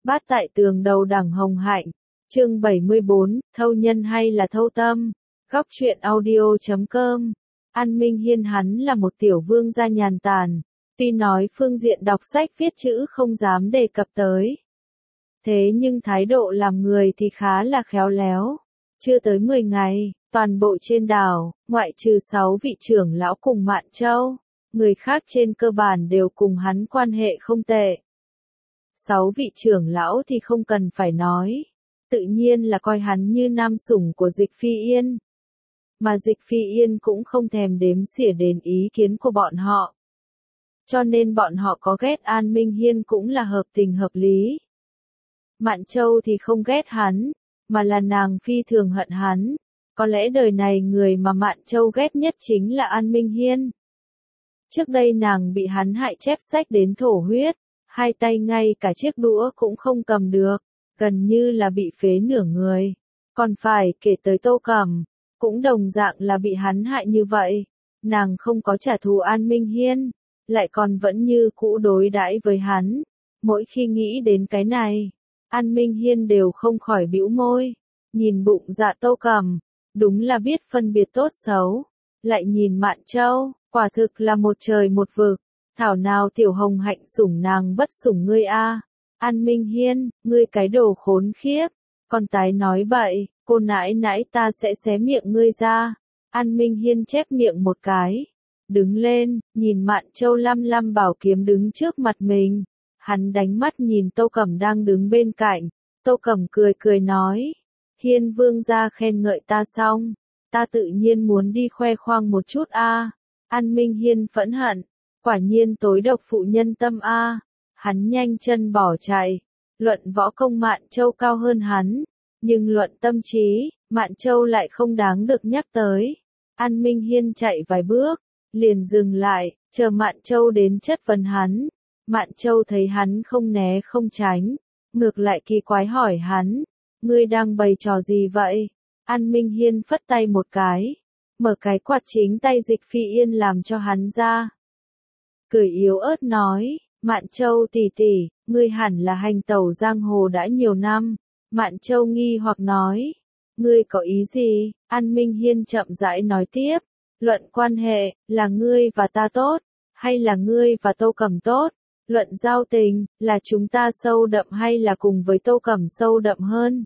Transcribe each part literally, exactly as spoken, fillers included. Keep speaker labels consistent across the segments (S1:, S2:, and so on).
S1: Bát tại tường đầu đẳng hồng hạnh, chương bảy mươi bốn, thâu nhân hay là thâu tâm, góc truyện audio chấm com. An Minh Hiên hắn là một tiểu vương gia nhàn tản, tuy nói phương diện đọc sách viết chữ không dám đề cập tới. Thế nhưng thái độ làm người thì khá là khéo léo. Chưa tới mười ngày, toàn bộ trên đảo, ngoại trừ sáu vị trưởng lão cùng Mạn Châu, người khác trên cơ bản đều cùng hắn quan hệ không tệ. Sáu vị trưởng lão thì không cần phải nói, tự nhiên là coi hắn như nam sủng của Dịch Phi Yên. Mà Dịch Phi Yên cũng không thèm đếm xỉa đến ý kiến của bọn họ. Cho nên bọn họ có ghét An Minh Hiên cũng là hợp tình hợp lý. Mạn Châu thì không ghét hắn, mà là nàng phi thường hận hắn. Có lẽ đời này người mà Mạn Châu ghét nhất chính là An Minh Hiên. Trước đây nàng bị hắn hại chép sách đến thổ huyết, hai tay ngay cả chiếc đũa cũng không cầm được, gần như là bị phế nửa người. Còn phải kể tới Tô Cẩm, cũng đồng dạng là bị hắn hại như vậy. Nàng không có trả thù An Minh Hiên, lại còn vẫn như cũ đối đãi với hắn. Mỗi khi nghĩ đến cái này, An Minh Hiên đều không khỏi bĩu môi. Nhìn bụng dạ Tô Cẩm, đúng là biết phân biệt tốt xấu. Lại nhìn Mạn Châu, quả thực là một trời một vực. Thảo nào tiểu hồng hạnh sủng nàng bất sủng ngươi a. An Minh Hiên, ngươi cái đồ khốn khiếp. Con tái nói bậy, cô nãi nãi ta sẽ xé miệng ngươi ra. An Minh Hiên chép miệng một cái. Đứng lên, nhìn Mạn Châu lăm lăm bảo kiếm đứng trước mặt mình. Hắn đánh mắt nhìn Tô Cẩm đang đứng bên cạnh. Tô Cẩm cười cười nói. Hiên vương gia khen ngợi ta xong. Ta tự nhiên muốn đi khoe khoang một chút a. An Minh Hiên phẫn hận. Quả nhiên tối độc phụ nhân tâm a. Hắn nhanh chân bỏ chạy. Luận võ công Mạn Châu cao hơn hắn. Nhưng luận tâm trí, Mạn Châu lại không đáng được nhắc tới. An Minh Hiên chạy vài bước, liền dừng lại, chờ Mạn Châu đến chất vấn hắn. Mạn Châu thấy hắn không né không tránh, ngược lại kỳ quái hỏi hắn, ngươi đang bày trò gì vậy? An Minh Hiên phất tay một cái, mở cái quạt chính tay Dịch Phi Yên làm cho hắn ra. Cười yếu ớt nói, Mạn Châu tỷ tỷ, ngươi hẳn là hành tẩu giang hồ đã nhiều năm. Mạn Châu nghi hoặc nói, ngươi có ý gì? An Minh Hiên chậm rãi nói tiếp, luận quan hệ, là ngươi và ta tốt, hay là ngươi và Tô Cẩm tốt? Luận giao tình, là chúng ta sâu đậm hay là cùng với Tô Cẩm sâu đậm hơn?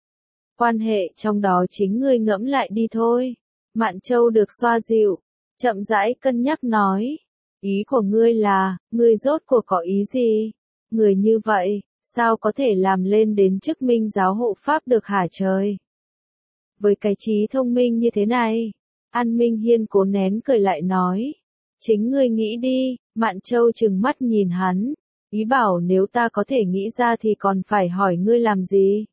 S1: Quan hệ trong đó chính ngươi ngẫm lại đi thôi. Mạn Châu được xoa dịu, chậm rãi cân nhắc nói, ý của ngươi là, ngươi rốt cuộc có ý gì? Người như vậy, sao có thể làm lên đến chức minh giáo hộ pháp được hả trời? Với cái trí thông minh như thế này, An Minh Hiên cố nén cười lại nói, chính ngươi nghĩ đi. Mạn Châu trừng mắt nhìn hắn, ý bảo nếu ta có thể nghĩ ra thì còn phải hỏi ngươi làm gì?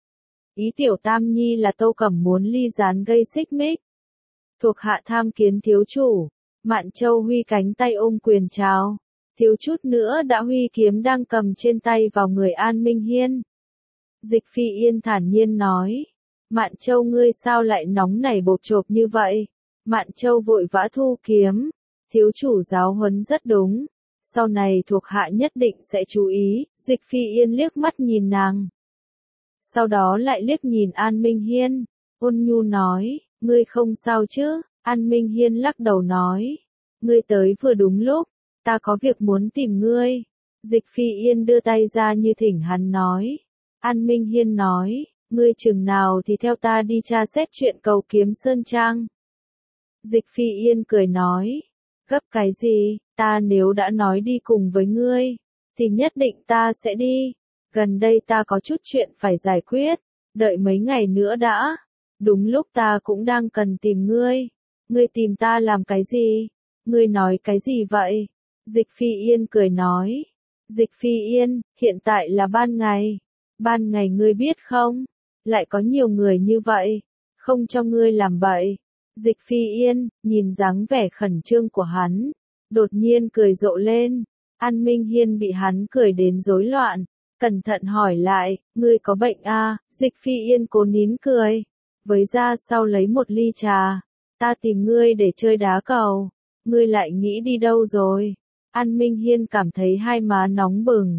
S1: Ý tiểu tam nhi là Tô Cẩm muốn ly gián gây xích mích. Thuộc hạ tham kiến thiếu chủ. Mạn Châu huy cánh tay ôm quyền chào. Thiếu chút nữa đã huy kiếm đang cầm trên tay vào người An Minh Hiên. Dịch Phi Yên thản nhiên nói. Mạn Châu ngươi sao lại nóng nảy bột chộp như vậy? Mạn Châu vội vã thu kiếm. Thiếu chủ giáo huấn rất đúng. Sau này thuộc hạ nhất định sẽ chú ý. Dịch Phi Yên liếc mắt nhìn nàng. Sau đó lại liếc nhìn An Minh Hiên. Ôn nhu nói, ngươi không sao chứ? An Minh Hiên lắc đầu nói. Ngươi tới vừa đúng lúc. Ta có việc muốn tìm ngươi. Dịch Phi Yên đưa tay ra như thỉnh hắn nói. An Minh Hiên nói, ngươi chừng nào thì theo ta đi tra xét chuyện cầu kiếm Sơn Trang. Dịch Phi Yên cười nói, gấp cái gì, ta nếu đã nói đi cùng với ngươi, thì nhất định ta sẽ đi. Gần đây ta có chút chuyện phải giải quyết, đợi mấy ngày nữa đã. Đúng lúc ta cũng đang cần tìm ngươi. Ngươi tìm ta làm cái gì? Ngươi nói cái gì vậy? Dịch Phi Yên cười nói. Dịch Phi Yên, hiện tại là ban ngày. Ban ngày ngươi biết không? Lại có nhiều người như vậy. Không cho ngươi làm bậy. Dịch Phi Yên, nhìn dáng vẻ khẩn trương của hắn. Đột nhiên cười rộ lên. An Minh Hiên bị hắn cười đến rối loạn. Cẩn thận hỏi lại, ngươi có bệnh à? Dịch Phi Yên cố nín cười. Với ra sau lấy một ly trà. Ta tìm ngươi để chơi đá cầu. Ngươi lại nghĩ đi đâu rồi? An Minh Hiên cảm thấy hai má nóng bừng.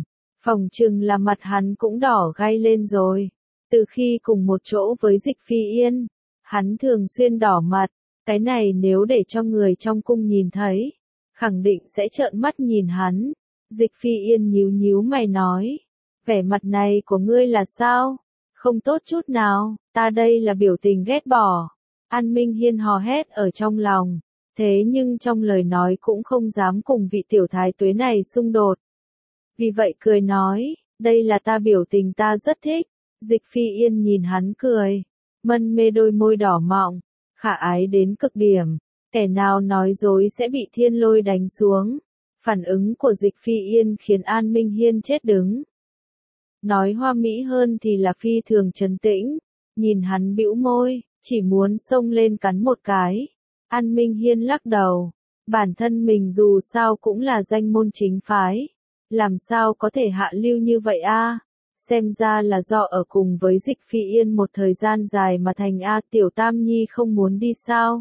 S1: Phỏng chừng là mặt hắn cũng đỏ gay lên rồi. Từ khi cùng một chỗ với Dịch Phi Yên, hắn thường xuyên đỏ mặt, cái này nếu để cho người trong cung nhìn thấy, khẳng định sẽ trợn mắt nhìn hắn. Dịch Phi Yên nhíu nhíu mày nói, vẻ mặt này của ngươi là sao? Không tốt chút nào, ta đây là biểu tình ghét bỏ. An Minh Hiên hò hét ở trong lòng, thế nhưng trong lời nói cũng không dám cùng vị tiểu thái tuế này xung đột. Vì vậy cười nói, đây là ta biểu tình ta rất thích. Dịch Phi Yên nhìn hắn cười, mân mê đôi môi đỏ mọng, khả ái đến cực điểm, kẻ nào nói dối sẽ bị thiên lôi đánh xuống. Phản ứng của Dịch Phi Yên khiến An Minh Hiên chết đứng. Nói hoa mỹ hơn thì là phi thường trấn tĩnh, nhìn hắn bĩu môi, chỉ muốn xông lên cắn một cái. An Minh Hiên lắc đầu, bản thân mình dù sao cũng là danh môn chính phái, làm sao có thể hạ lưu như vậy a? Xem ra là do ở cùng với Dịch Phi Yên một thời gian dài mà thành a tiểu tam nhi không muốn đi sao?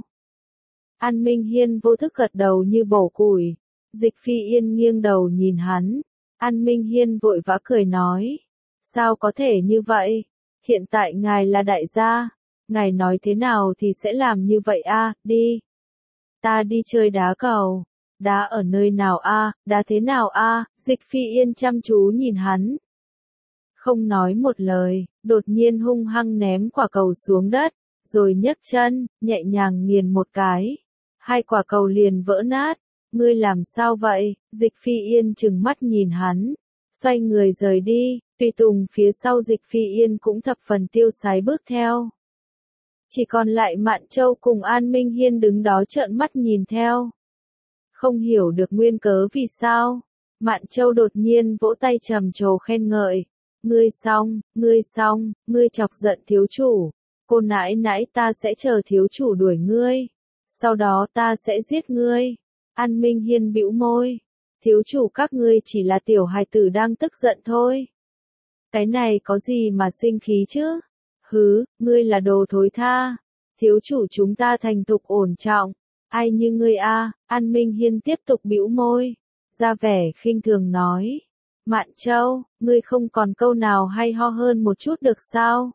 S1: An Minh Hiên vô thức gật đầu như bổ củi. Dịch Phi Yên nghiêng đầu nhìn hắn. An Minh Hiên vội vã cười nói. Sao có thể như vậy? Hiện tại ngài là đại gia. Ngài nói thế nào thì sẽ làm như vậy a, đi. Ta đi chơi đá cầu. Đá ở nơi nào a, đá thế nào a? Dịch Phi Yên chăm chú nhìn hắn. Không nói một lời, đột nhiên hung hăng ném quả cầu xuống đất, rồi nhấc chân, nhẹ nhàng nghiền một cái. Hai quả cầu liền vỡ nát. Ngươi làm sao vậy? Dịch Phi Yên trừng mắt nhìn hắn, xoay người rời đi, tùy tùng phía sau Dịch Phi Yên cũng thập phần tiêu sái bước theo. Chỉ còn lại Mạn Châu cùng An Minh Hiên đứng đó trợn mắt nhìn theo. Không hiểu được nguyên cớ vì sao, Mạn Châu đột nhiên vỗ tay trầm trồ khen ngợi. Ngươi xong, ngươi xong, ngươi chọc giận thiếu chủ. Cô nãi nãi ta sẽ chờ thiếu chủ đuổi ngươi. Sau đó ta sẽ giết ngươi. An Minh Hiên bĩu môi. Thiếu chủ các ngươi chỉ là tiểu hài tử đang tức giận thôi. Cái này có gì mà sinh khí chứ? Hứ, ngươi là đồ thối tha. Thiếu chủ chúng ta thành thục ổn trọng. Ai như ngươi a? An Minh Hiên tiếp tục bĩu môi. Ra vẻ khinh thường nói. Mạn Châu, ngươi không còn câu nào hay ho hơn một chút được sao?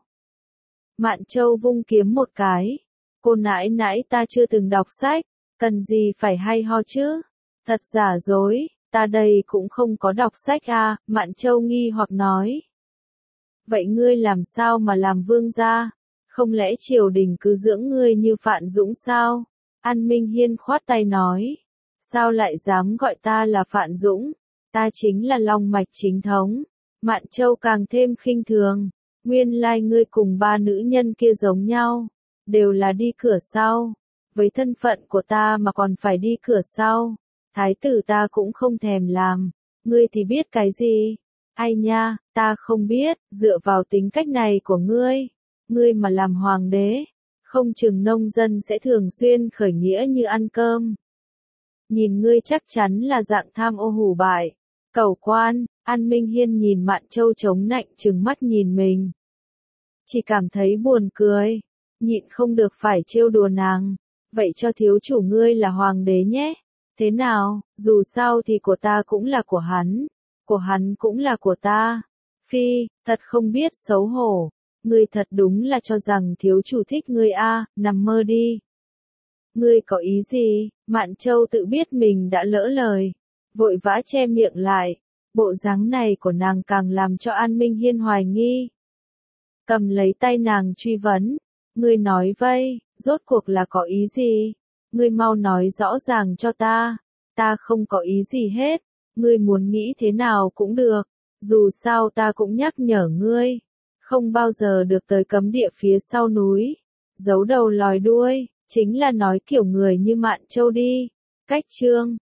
S1: Mạn Châu vung kiếm một cái. Cô nãi nãi ta chưa từng đọc sách, cần gì phải hay ho chứ? Thật giả dối, ta đây cũng không có đọc sách à, Mạn Châu nghi hoặc nói. Vậy ngươi làm sao mà làm vương gia? Không lẽ triều đình cứ dưỡng ngươi như Phạn Dũng sao? An Minh Hiên khoát tay nói. Sao lại dám gọi ta là Phạn Dũng? Ta chính là long mạch chính thống. Mạn Châu càng thêm khinh thường. Nguyên lai ngươi cùng ba nữ nhân kia giống nhau. Đều là đi cửa sau. Với thân phận của ta mà còn phải đi cửa sau. Thái tử ta cũng không thèm làm. Ngươi thì biết cái gì? Ai nha, ta không biết, dựa vào tính cách này của ngươi. Ngươi mà làm hoàng đế. Không chừng nông dân sẽ thường xuyên khởi nghĩa như ăn cơm. Nhìn ngươi chắc chắn là dạng tham ô hủ bại. Cầu quan, An Minh Hiên nhìn Mạn Châu chống nạnh trừng mắt nhìn mình. Chỉ cảm thấy buồn cười, nhịn không được phải trêu đùa nàng. Vậy cho thiếu chủ ngươi là hoàng đế nhé. Thế nào, dù sao thì của ta cũng là của hắn. Của hắn cũng là của ta. Phi, thật không biết xấu hổ. Ngươi thật đúng là cho rằng thiếu chủ thích ngươi a, nằm mơ đi. Ngươi có ý gì? Mạn Châu tự biết mình đã lỡ lời. Vội vã che miệng lại. Bộ dáng này của nàng càng làm cho An Minh Hiên hoài nghi. Cầm lấy tay nàng truy vấn. Ngươi nói vây, rốt cuộc là có ý gì? Ngươi mau nói rõ ràng cho ta. Ta không có ý gì hết. Ngươi muốn nghĩ thế nào cũng được. Dù sao ta cũng nhắc nhở ngươi. Không bao giờ được tới cấm địa phía sau núi. Giấu đầu lòi đuôi, chính là nói kiểu người như Mạn Châu đi. Cách chương